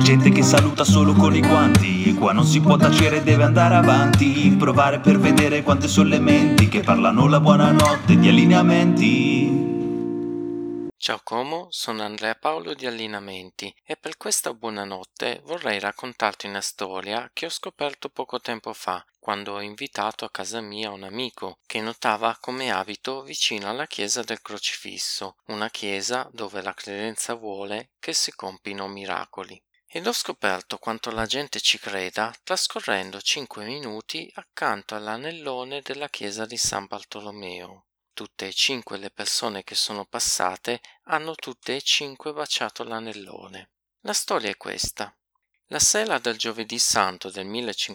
gente che saluta solo con i guanti. Qua non si può tacere, deve andare avanti. Provare per vedere quante sono le menti che parlano la buonanotte di allineamenti. Ciao Como, sono Andrea Paolo di Allineamenti e per questa buonanotte vorrei raccontarti una storia che ho scoperto poco tempo fa, quando ho invitato a casa mia un amico che notava come abito vicino alla chiesa del Crocifisso, una chiesa dove la credenza vuole che si compino miracoli. Ed ho scoperto quanto la gente ci creda trascorrendo 5 minuti accanto all'anellone della chiesa di San Bartolomeo. Tutte e 5 le persone che sono passate hanno tutte e 5 baciato l'anellone. La storia è questa. La sera del giovedì santo del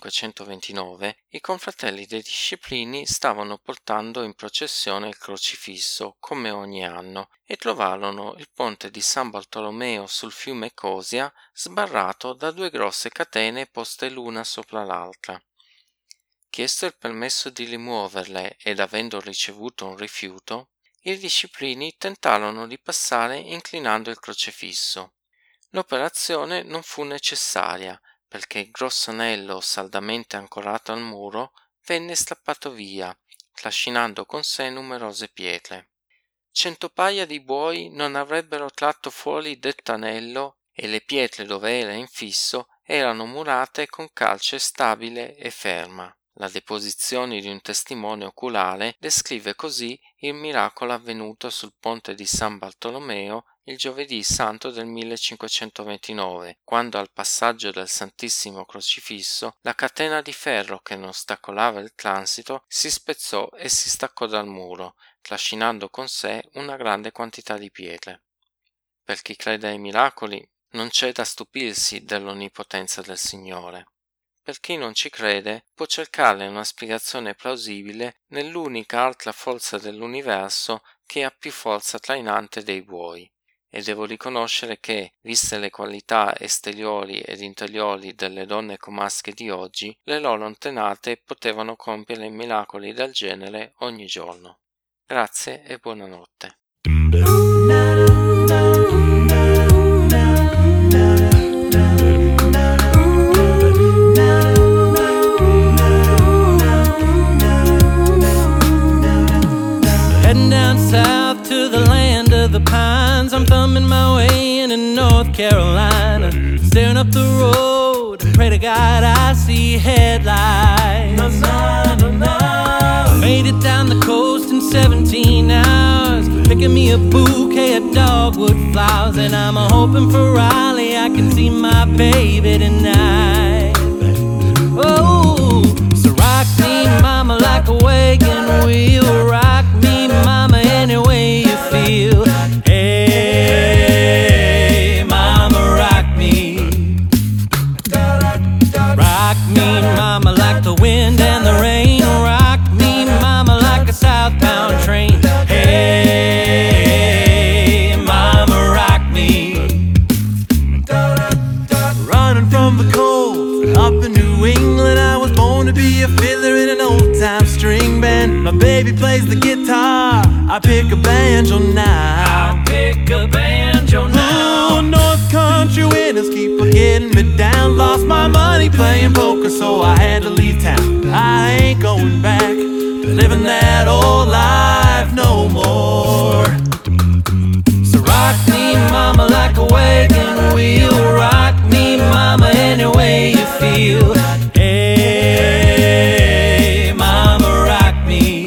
1529 i confratelli dei disciplini stavano portando in processione il crocifisso come ogni anno e trovarono il ponte di San Bartolomeo sul fiume Cosia sbarrato da 2 grosse catene poste l'una sopra l'altra. Chiesto il permesso di rimuoverle ed avendo ricevuto un rifiuto, i disciplini tentarono di passare inclinando il crocifisso. L'operazione non fu necessaria perché il grosso anello saldamente ancorato al muro venne strappato via, trascinando con sé numerose pietre. 100 paia di buoi non avrebbero tratto fuori detto anello e le pietre dove era infisso erano murate con calce stabile e ferma. La deposizione di un testimone oculare descrive così il miracolo avvenuto sul ponte di San Bartolomeo il giovedì santo del 1529, quando al passaggio del Santissimo Crocifisso la catena di ferro che ne ostacolava il transito si spezzò e si staccò dal muro, trascinando con sé una grande quantità di pietre. Per chi crede ai miracoli non c'è da stupirsi dell'onnipotenza del Signore. Per chi non ci crede può cercare una spiegazione plausibile nell'unica altra forza dell'universo che ha più forza trainante dei buoi. E devo riconoscere che, viste le qualità esteriori ed interiori delle donne comasche di oggi, le loro antenate potevano compiere miracoli del genere ogni giorno. Grazie e buonanotte. Heading down south to the land of the pines. I'm thumbing my way into North Carolina, staring up the road and pray to God I see headlights. Made it down the coast in 17 hours, picking me a bouquet of dogwood flowers, and I'm hoping for Raleigh I can see my baby tonight. Oh, so rock me mama like a wagon wheel, rock me mama any way you feel. Hey mama, rock me. Rock me mama like the wind and the rain, rock me mama like a southbound train. Hey mama, rock me. Running from the cold up in New England, I was born to be a fiddler in an old time string band. My baby plays the guitar, I pick a banjo now. I pick a banjo now. Oh, North Country winners keep getting me down. Lost my money playing poker, so I had to leave town. I ain't going back to living that old life no more. So rock me mama like a wagon wheel, rock me mama any way you feel. Hey mama, rock me.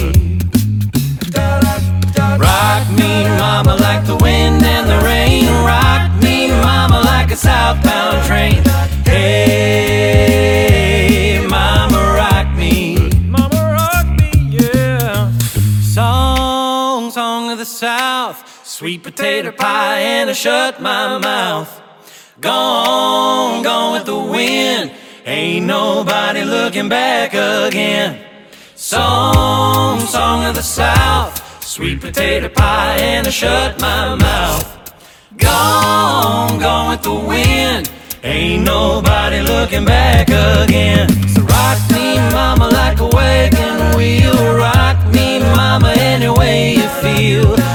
Rock me mama like the wind and the rain, rock me mama like a southbound train. Hey mama, rock me. Mama, rock me, yeah. Song of the South, sweet potato pie and I shut my mouth. Gone with the wind, ain't nobody looking back again. Song of the South, sweet potato pie and I shut my mouth. Gone with the wind, ain't nobody looking back again. So rock me mama like a wagon wheel, rock me mama any way you feel.